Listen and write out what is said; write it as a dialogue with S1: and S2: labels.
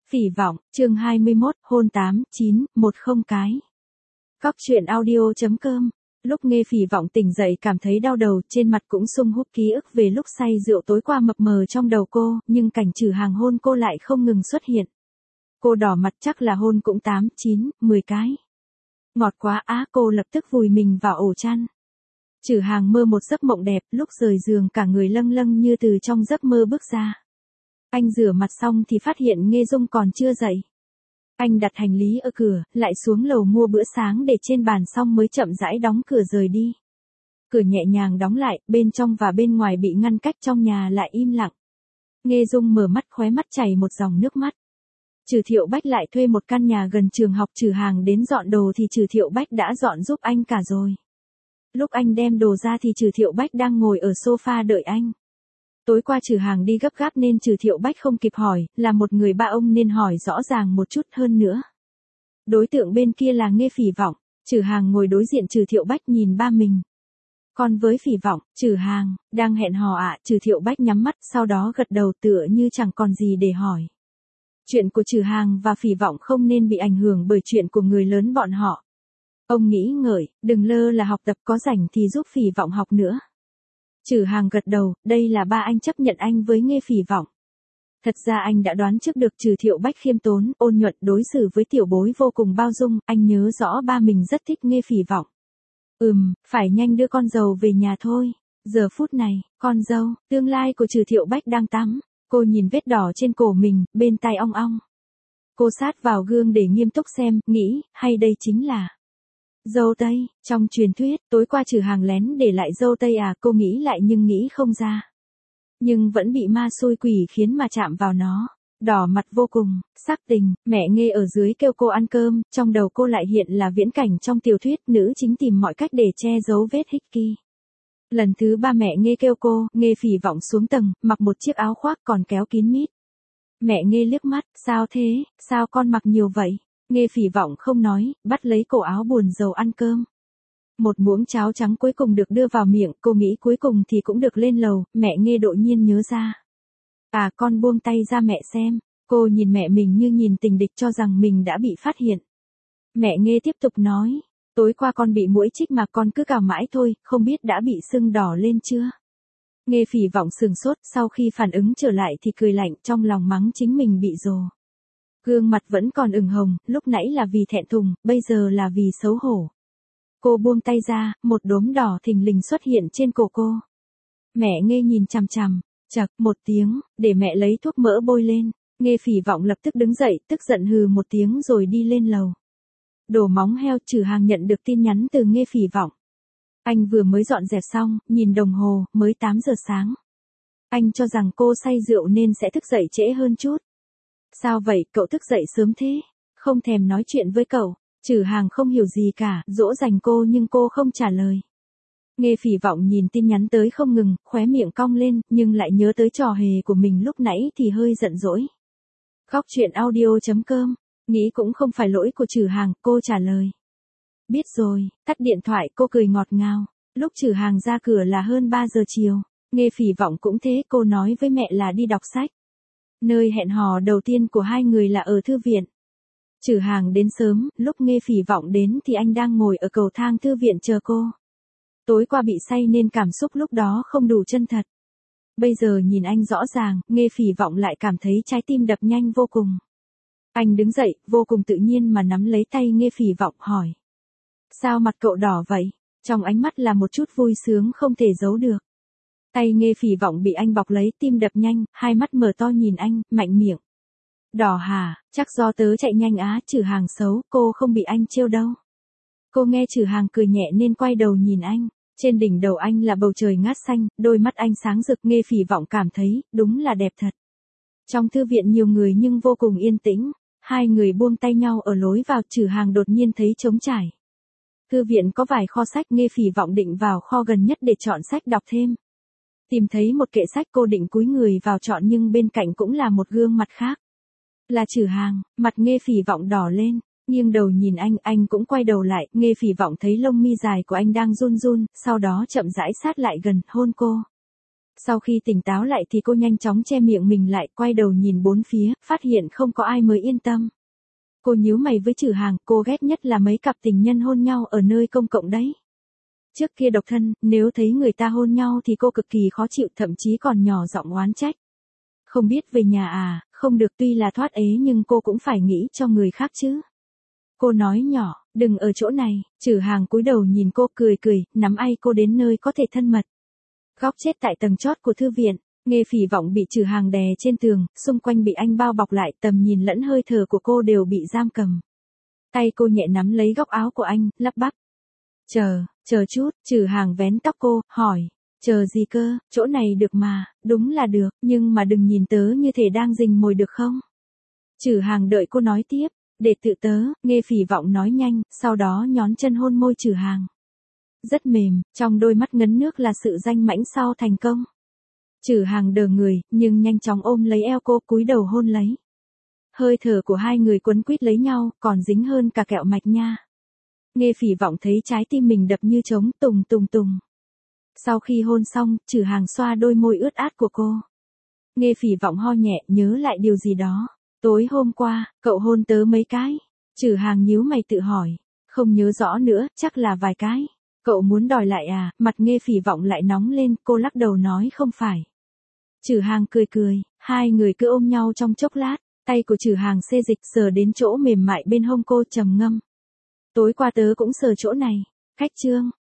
S1: Phỉ vọng, chương 21, hôn 8, 9, 10 cái. Góc truyện audio.com. Lúc nghe Phỉ vọng tỉnh dậy cảm thấy đau đầu, trên mặt cũng sung húp ký ức về lúc say rượu tối qua mập mờ trong đầu cô, nhưng cảnh Trừ Hàng hôn cô lại không ngừng xuất hiện. Cô đỏ mặt, chắc là hôn cũng 8, 9, 10 cái. Ngọt quá á, cô lập tức vùi mình vào ổ chăn. Trừ Hàng mơ một giấc mộng đẹp, lúc rời giường cả người lâng lâng như từ trong giấc mơ bước ra. Anh rửa mặt xong thì phát hiện Nghê Dung còn chưa dậy. Anh đặt hành lý ở cửa, lại xuống lầu mua bữa sáng để trên bàn xong mới chậm rãi đóng cửa rời đi. Cửa nhẹ nhàng đóng lại, bên trong và bên ngoài bị ngăn cách, trong nhà lại im lặng. Nghê Dung mở mắt, khóe mắt chảy một dòng nước mắt. Trừ Thiệu Bách lại thuê một căn nhà gần trường học, Trừ Hàng đến dọn đồ thì Trừ Thiệu Bách đã dọn giúp anh cả rồi. Lúc anh đem đồ ra thì Trừ Thiệu Bách đang ngồi ở sofa đợi anh. Tối qua Trừ Hàng đi gấp gáp nên Trừ Thiệu Bách không kịp hỏi, là một người ba ông nên hỏi rõ ràng một chút hơn nữa. Đối tượng bên kia là Nghê Phỉ vọng, Trừ Hàng ngồi đối diện Trừ Thiệu Bách nhìn ba mình. Còn với Phỉ vọng, Trừ Hàng, đang hẹn hò ạ, Trừ Thiệu Bách nhắm mắt, sau đó gật đầu tựa như chẳng còn gì để hỏi. Chuyện của Trừ Hàng và Phỉ vọng không nên bị ảnh hưởng bởi chuyện của người lớn bọn họ. Ông nghĩ ngợi, đừng lơ là học tập, có rảnh thì giúp Phỉ vọng học nữa. Trừ Hàng gật đầu, đây là ba anh chấp nhận anh với Nghê Phỉ vọng. Thật ra anh đã đoán trước được Trừ Thiệu Bách khiêm tốn, ôn nhuận, đối xử với tiểu bối vô cùng bao dung, anh nhớ rõ ba mình rất thích Nghê Phỉ vọng. Phải nhanh đưa con dâu về nhà thôi. Giờ phút này, con dâu, tương lai của Trừ Thiệu Bách đang tắm. Cô nhìn vết đỏ trên cổ mình, bên tai ong ong. Cô sát vào gương để nghiêm túc xem, nghĩ, hay đây chính là dâu tây. Trong truyền thuyết, tối qua Trừ Hàng lén để lại dâu tây à, cô nghĩ lại nhưng nghĩ không ra. Nhưng vẫn bị ma xui quỷ khiến mà chạm vào nó. Đỏ mặt vô cùng, sắc tình, mẹ Nghê ở dưới kêu cô ăn cơm, trong đầu cô lại hiện là viễn cảnh trong tiểu thuyết, nữ chính tìm mọi cách để che giấu vết hickey. Lần thứ ba mẹ Nghê kêu cô, Nghê Phỉ vọng xuống tầng, mặc một chiếc áo khoác còn kéo kín mít. Mẹ Nghê liếc mắt, sao thế, sao con mặc nhiều vậy? Nghê Phỉ vọng không nói, bắt lấy cổ áo buồn rầu ăn cơm. Một muỗng cháo trắng cuối cùng được đưa vào miệng, cô nghĩ cuối cùng thì cũng được lên lầu, mẹ Nghê đột nhiên nhớ ra. À, con buông tay ra mẹ xem. Cô nhìn mẹ mình như nhìn tình địch, cho rằng mình đã bị phát hiện. Mẹ Nghê tiếp tục nói, tối qua con bị muỗi chích mà con cứ cào mãi thôi, không biết đã bị sưng đỏ lên chưa? Nghê Phỉ vọng sừng sốt, sau khi phản ứng trở lại thì cười lạnh, trong lòng mắng chính mình bị rồ. Gương mặt vẫn còn ửng hồng, lúc nãy là vì thẹn thùng, bây giờ là vì xấu hổ. Cô buông tay ra, một đốm đỏ thình lình xuất hiện trên cổ cô. Mẹ Nghê nhìn chằm chằm, chậc một tiếng, để mẹ lấy thuốc mỡ bôi lên. Nghê Phỉ vọng lập tức đứng dậy, tức giận hừ một tiếng rồi đi lên lầu. Đồ móng heo. Trừ Hàng nhận được tin nhắn từ Nghê Phỉ vọng. Anh vừa mới dọn dẹp xong, nhìn đồng hồ, mới 8 giờ sáng. Anh cho rằng cô say rượu nên sẽ thức dậy trễ hơn chút. Sao vậy, cậu thức dậy sớm thế? Không thèm nói chuyện với cậu. Trừ Hàng không hiểu gì cả, dỗ dành cô nhưng cô không trả lời. Nghê Phỉ vọng nhìn tin nhắn tới không ngừng, khóe miệng cong lên, nhưng lại nhớ tới trò hề của mình lúc nãy thì hơi giận dỗi. Góc truyện audio.com. Nghĩ cũng không phải lỗi của Trừ Hàng, cô trả lời. Biết rồi, tắt điện thoại, cô cười ngọt ngào. Lúc Trừ Hàng ra cửa là hơn 3 giờ chiều. Nghê Phỉ vọng cũng thế, cô nói với mẹ là đi đọc sách. Nơi hẹn hò đầu tiên của hai người là ở thư viện. Trừ Hàng đến sớm, lúc Nghê Phỉ vọng đến thì anh đang ngồi ở cầu thang thư viện chờ cô. Tối qua bị say nên cảm xúc lúc đó không đủ chân thật. Bây giờ nhìn anh rõ ràng, Nghê Phỉ vọng lại cảm thấy trái tim đập nhanh vô cùng. Anh đứng dậy, vô cùng tự nhiên mà nắm lấy tay Nghê Phỉ vọng, hỏi. Sao mặt cậu đỏ vậy? Trong ánh mắt là một chút vui sướng không thể giấu được. Tay Nghê Phỉ vọng bị anh bọc lấy, tim đập nhanh, hai mắt mở to nhìn anh, mạnh miệng. Đỏ hả, chắc do tớ chạy nhanh á. Trừ Hàng xấu, cô không bị anh trêu đâu. Cô nghe Trừ Hàng cười nhẹ nên quay đầu nhìn anh. Trên đỉnh đầu anh là bầu trời ngát xanh, đôi mắt anh sáng rực. Nghê Phỉ vọng cảm thấy, đúng là đẹp thật. Trong thư viện nhiều người nhưng vô cùng yên tĩnh. Hai người buông tay nhau ở lối vào. Trừ Hàng đột nhiên thấy trống trải. Thư viện có vài kho sách, Nghê Phỉ vọng định vào kho gần nhất để chọn sách đọc thêm. Tìm thấy một kệ sách, cô định cúi người vào chọn nhưng bên cạnh cũng là một gương mặt khác. Là Trừ Hàng. Mặt Nghê Phỉ vọng đỏ lên, nghiêng đầu nhìn anh cũng quay đầu lại. Nghê Phỉ vọng thấy lông mi dài của anh đang run run, sau đó chậm rãi sát lại gần, hôn cô. Sau khi tỉnh táo lại thì cô nhanh chóng che miệng mình lại, quay đầu nhìn bốn phía, phát hiện không có ai mới yên tâm. Cô nhíu mày với Trử Hàng, cô ghét nhất là mấy cặp tình nhân hôn nhau ở nơi công cộng đấy. Trước kia độc thân, nếu thấy người ta hôn nhau thì cô cực kỳ khó chịu, thậm chí còn nhỏ giọng oán trách. Không biết về nhà à, không được, tuy là thoát ế nhưng cô cũng phải nghĩ cho người khác chứ. Cô nói nhỏ, đừng ở chỗ này. Trử Hàng cúi đầu nhìn cô cười cười, nắm tay cô đến nơi có thể thân mật. Góc chết tại tầng chót của thư viện, Nghe Phỉ Vọng bị Trử Hàng đè trên tường, xung quanh bị anh bao bọc lại, tầm nhìn lẫn hơi thở của cô đều bị giam cầm. Tay cô nhẹ nắm lấy góc áo của anh, lắp bắp. Chờ chút. Trử Hàng vén tóc cô, hỏi. Chờ gì cơ, chỗ này được mà, đúng là được, nhưng mà đừng nhìn tớ như thể đang rình mồi được không? Trử Hàng đợi cô nói tiếp. Để tự tớ, Nghe Phỉ Vọng nói nhanh, sau đó nhón chân hôn môi Trử Hàng. Rất mềm, trong đôi mắt ngấn nước là sự danh mãnh sau thành công. Trử Hàng đờ người, nhưng nhanh chóng ôm lấy eo cô, cúi đầu hôn lấy. Hơi thở của hai người quấn quýt lấy nhau, còn dính hơn cả kẹo mạch nha. Nghe Phỉ Vọng thấy trái tim mình đập như trống, tùng tùng tùng. Sau khi hôn xong, Trử Hàng xoa đôi môi ướt át của cô. Nghe Phỉ Vọng ho nhẹ, nhớ lại điều gì đó. Tối hôm qua, cậu hôn tớ mấy cái? Trử Hàng nhíu mày tự hỏi. Không nhớ rõ nữa, chắc là vài cái. Cậu muốn đòi lại à? Mặt Nghe Phỉ Vọng lại nóng lên, cô lắc đầu nói không phải. Trử Hàng cười cười, hai người cứ ôm nhau trong chốc lát, tay của Trử Hàng xê dịch sờ đến chỗ mềm mại bên hông cô, trầm ngâm. Tối qua tớ cũng sờ chỗ này. Cách chương